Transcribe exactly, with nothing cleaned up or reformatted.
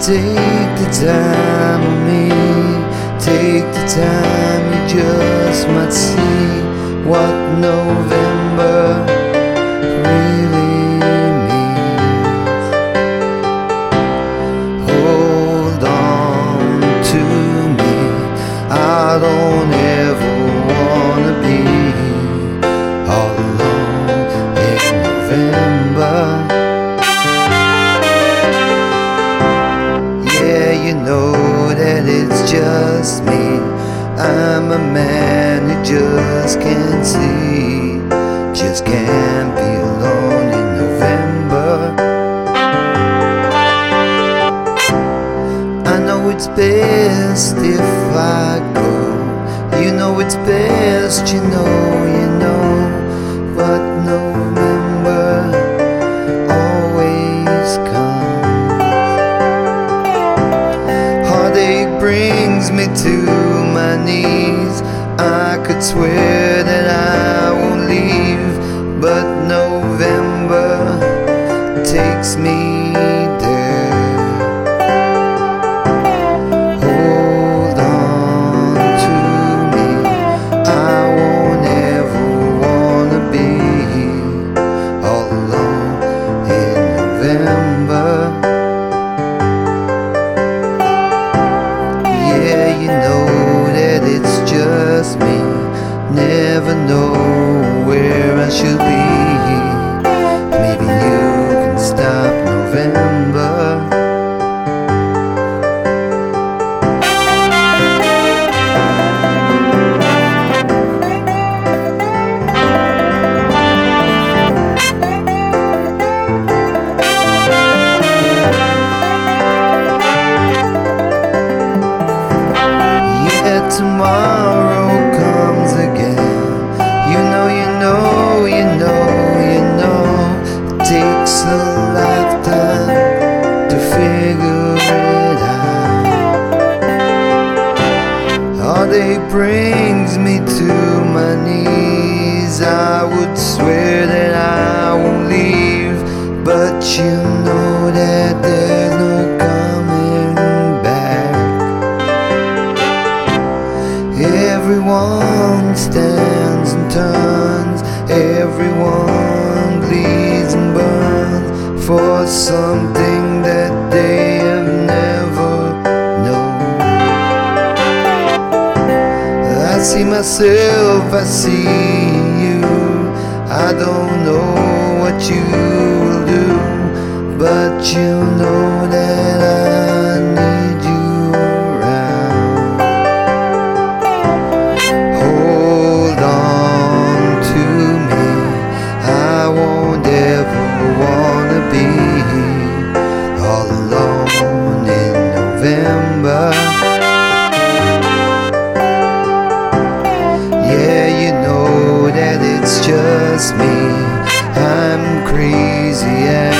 Take the time with me, take the time, you just might see what November really means. Hold on to me, I don't ever wanna be all alone in November. You know that it's just me. I'm a man who just can't see, just can't be alone in November. I know it's best if I go. You know it's best, you know, you know. But November always comes. Brings me to my knees. I could swear that I won't leave, but November takes me there. Hold on to me, I won't ever wanna be all alone in November. You know that it's just me, never know where I should be. Maybe you can stop November. Tomorrow comes again. You know, you know, you know, you know. It takes a lifetime to figure it out. All day brings me to my knees. I would swear that I won't leave, but you know that there's no coming back. Everyone stands and turns, everyone bleeds and burns for something that they have never known. I see myself, I see you. I don't know what you will do, but you know that I need you. All alone in November. Yeah, you know that it's just me. I'm crazy.